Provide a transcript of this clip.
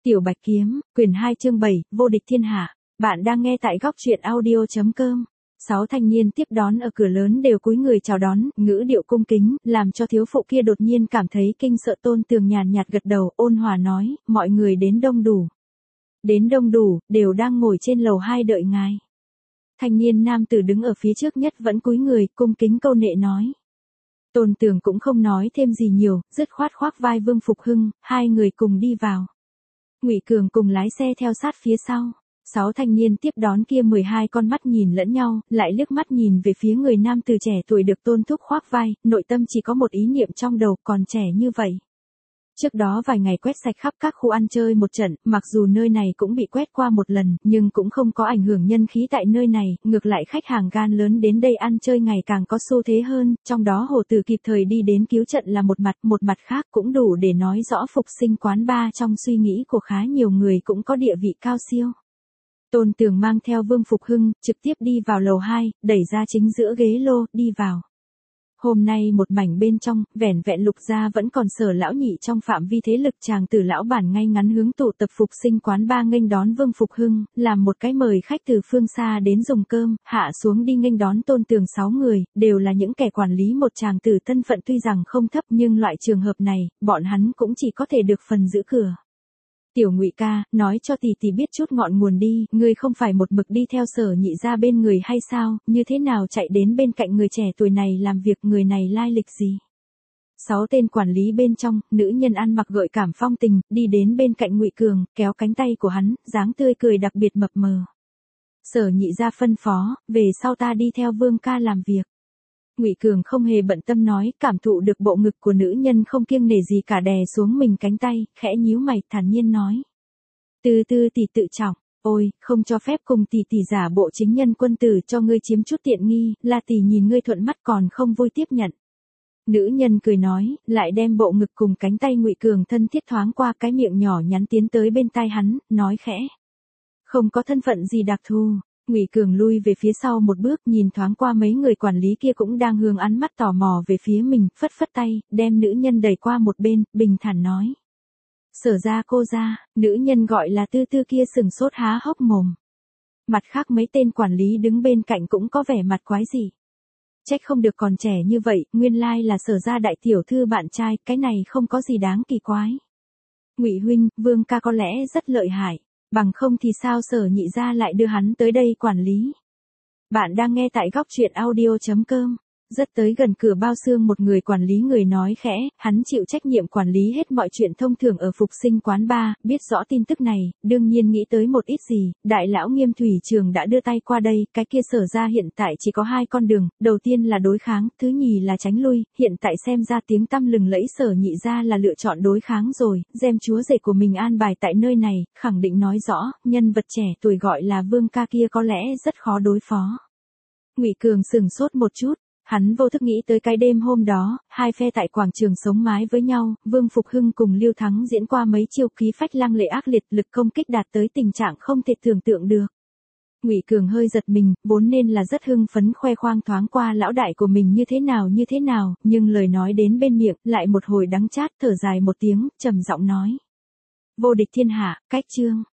Tiểu Bạch Kiếm, quyển 2 chương 7, vô địch thiên hạ. Bạn đang nghe tại góc truyện audio.com. 6 thanh niên tiếp đón ở cửa lớn đều cúi người chào đón, ngữ điệu cung kính, làm cho thiếu phụ kia đột nhiên cảm thấy kinh sợ. Tôn Tường nhàn nhạt gật đầu, ôn hòa nói, mọi người đến đông đủ. Đến đông đủ, đều đang ngồi trên lầu 2 đợi ngài. Thanh niên nam tử đứng ở phía trước nhất vẫn cúi người, cung kính câu nệ nói. Tôn Tường cũng không nói thêm gì nhiều, dứt khoát khoác vai Vương Phục Hưng, hai người cùng đi vào. Ngụy Cường cùng lái xe theo sát phía sau. 6 thanh niên tiếp đón kia 12 con mắt nhìn lẫn nhau, lại liếc mắt nhìn về phía người nam từ trẻ tuổi được Tôn thúc khoác vai, nội tâm chỉ có một ý niệm trong đầu, còn trẻ như vậy. Trước đó vài ngày quét sạch khắp các khu ăn chơi một trận, mặc dù nơi này cũng bị quét qua một lần, nhưng cũng không có ảnh hưởng nhân khí tại nơi này, ngược lại khách hàng gan lớn đến đây ăn chơi ngày càng có xu thế hơn, trong đó Hồ Tử kịp thời đi đến cứu trận là một mặt khác cũng đủ để nói rõ Phục Sinh quán bar trong suy nghĩ của khá nhiều người cũng có địa vị cao siêu. Tôn Tường mang theo Vương Phục Hưng, trực tiếp đi vào lầu 2, đẩy ra chính giữa ghế lô, đi vào. Hôm nay một mảnh bên trong, vẻn vẹn Lục gia vẫn còn Sở lão nhị trong phạm vi thế lực, chàng tử lão bản ngay ngắn hướng tụ tập Phục Sinh quán bar nghênh đón Vương Phục Hưng, làm một cái mời khách từ phương xa đến dùng cơm, hạ xuống đi nghênh đón Tôn Tường 6 người, đều là những kẻ quản lý một chàng tử thân phận tuy rằng không thấp nhưng loại trường hợp này, bọn hắn cũng chỉ có thể được phần giữ cửa. Tiểu Ngụy ca, nói cho tỷ tỷ biết chút ngọn nguồn đi, ngươi không phải một mực đi theo Sở nhị gia bên người hay sao, như thế nào chạy đến bên cạnh người trẻ tuổi này làm việc, người này lai lịch gì? 6 tên quản lý bên trong, nữ nhân ăn mặc gợi cảm phong tình, đi đến bên cạnh Ngụy Cường, kéo cánh tay của hắn, dáng tươi cười đặc biệt mập mờ. Sở nhị gia phân phó, về sau ta đi theo Vương ca làm việc. Ngụy Cường không hề bận tâm nói, cảm thụ được bộ ngực của nữ nhân không kiêng nể gì cả đè xuống mình cánh tay, khẽ nhíu mày, thản nhiên nói. Từ từ tỷ tự trọng, ôi, không cho phép cùng tỷ tỷ giả bộ chính nhân quân tử cho ngươi chiếm chút tiện nghi, là tỷ nhìn ngươi thuận mắt còn không vui tiếp nhận. Nữ nhân cười nói, lại đem bộ ngực cùng cánh tay Ngụy Cường thân thiết thoáng qua cái miệng nhỏ nhắn tiến tới bên tai hắn, nói khẽ. Không có thân phận gì đặc thù. Ngụy Cường lui về phía sau một bước, nhìn thoáng qua mấy người quản lý kia cũng đang hướng ánh mắt tò mò về phía mình, phất phất tay, đem nữ nhân đẩy qua một bên, bình thản nói. Sở ra cô ra, nữ nhân gọi là Tư Tư kia sừng sốt há hốc mồm. Mặt khác mấy tên quản lý đứng bên cạnh cũng có vẻ mặt quái dị. Trách không được còn trẻ như vậy, nguyên lai là Sở ra đại tiểu thư bạn trai, cái này không có gì đáng kỳ quái. Ngụy huynh, Vương ca có lẽ rất lợi hại. Bằng không thì sao Sở nhị gia lại đưa hắn tới đây quản lý. Bạn đang nghe tại góc truyện audio.com. Rất tới gần cửa bao xương một người quản lý người nói khẽ, hắn chịu trách nhiệm quản lý hết mọi chuyện thông thường ở Phục Sinh quán bar, biết rõ tin tức này, đương nhiên nghĩ tới một ít gì, đại lão Nghiêm Thủy Trường đã đưa tay qua đây, cái kia Sở ra hiện tại chỉ có 2 con đường, đầu tiên là đối kháng, thứ nhì là tránh lui, hiện tại xem ra tiếng tăm lừng lẫy Sở nhị gia là lựa chọn đối kháng rồi, gem chúa rể của mình an bài tại nơi này, khẳng định nói rõ, nhân vật trẻ tuổi gọi là Vương ca kia có lẽ rất khó đối phó. Ngụy Cường sừng sốt một chút. Hắn vô thức nghĩ tới cái đêm hôm đó, hai phe tại quảng trường sống mái với nhau, Vương Phục Hưng cùng Lưu Thắng diễn qua mấy chiêu khí phách lăng lệ ác liệt, lực công kích đạt tới tình trạng không thể tưởng tượng được. Ngụy Cường hơi giật mình, vốn nên là rất hưng phấn khoe khoang thoáng qua lão đại của mình như thế nào, nhưng lời nói đến bên miệng, lại một hồi đắng chát, thở dài một tiếng, trầm giọng nói. Vô địch thiên hạ, cách chương.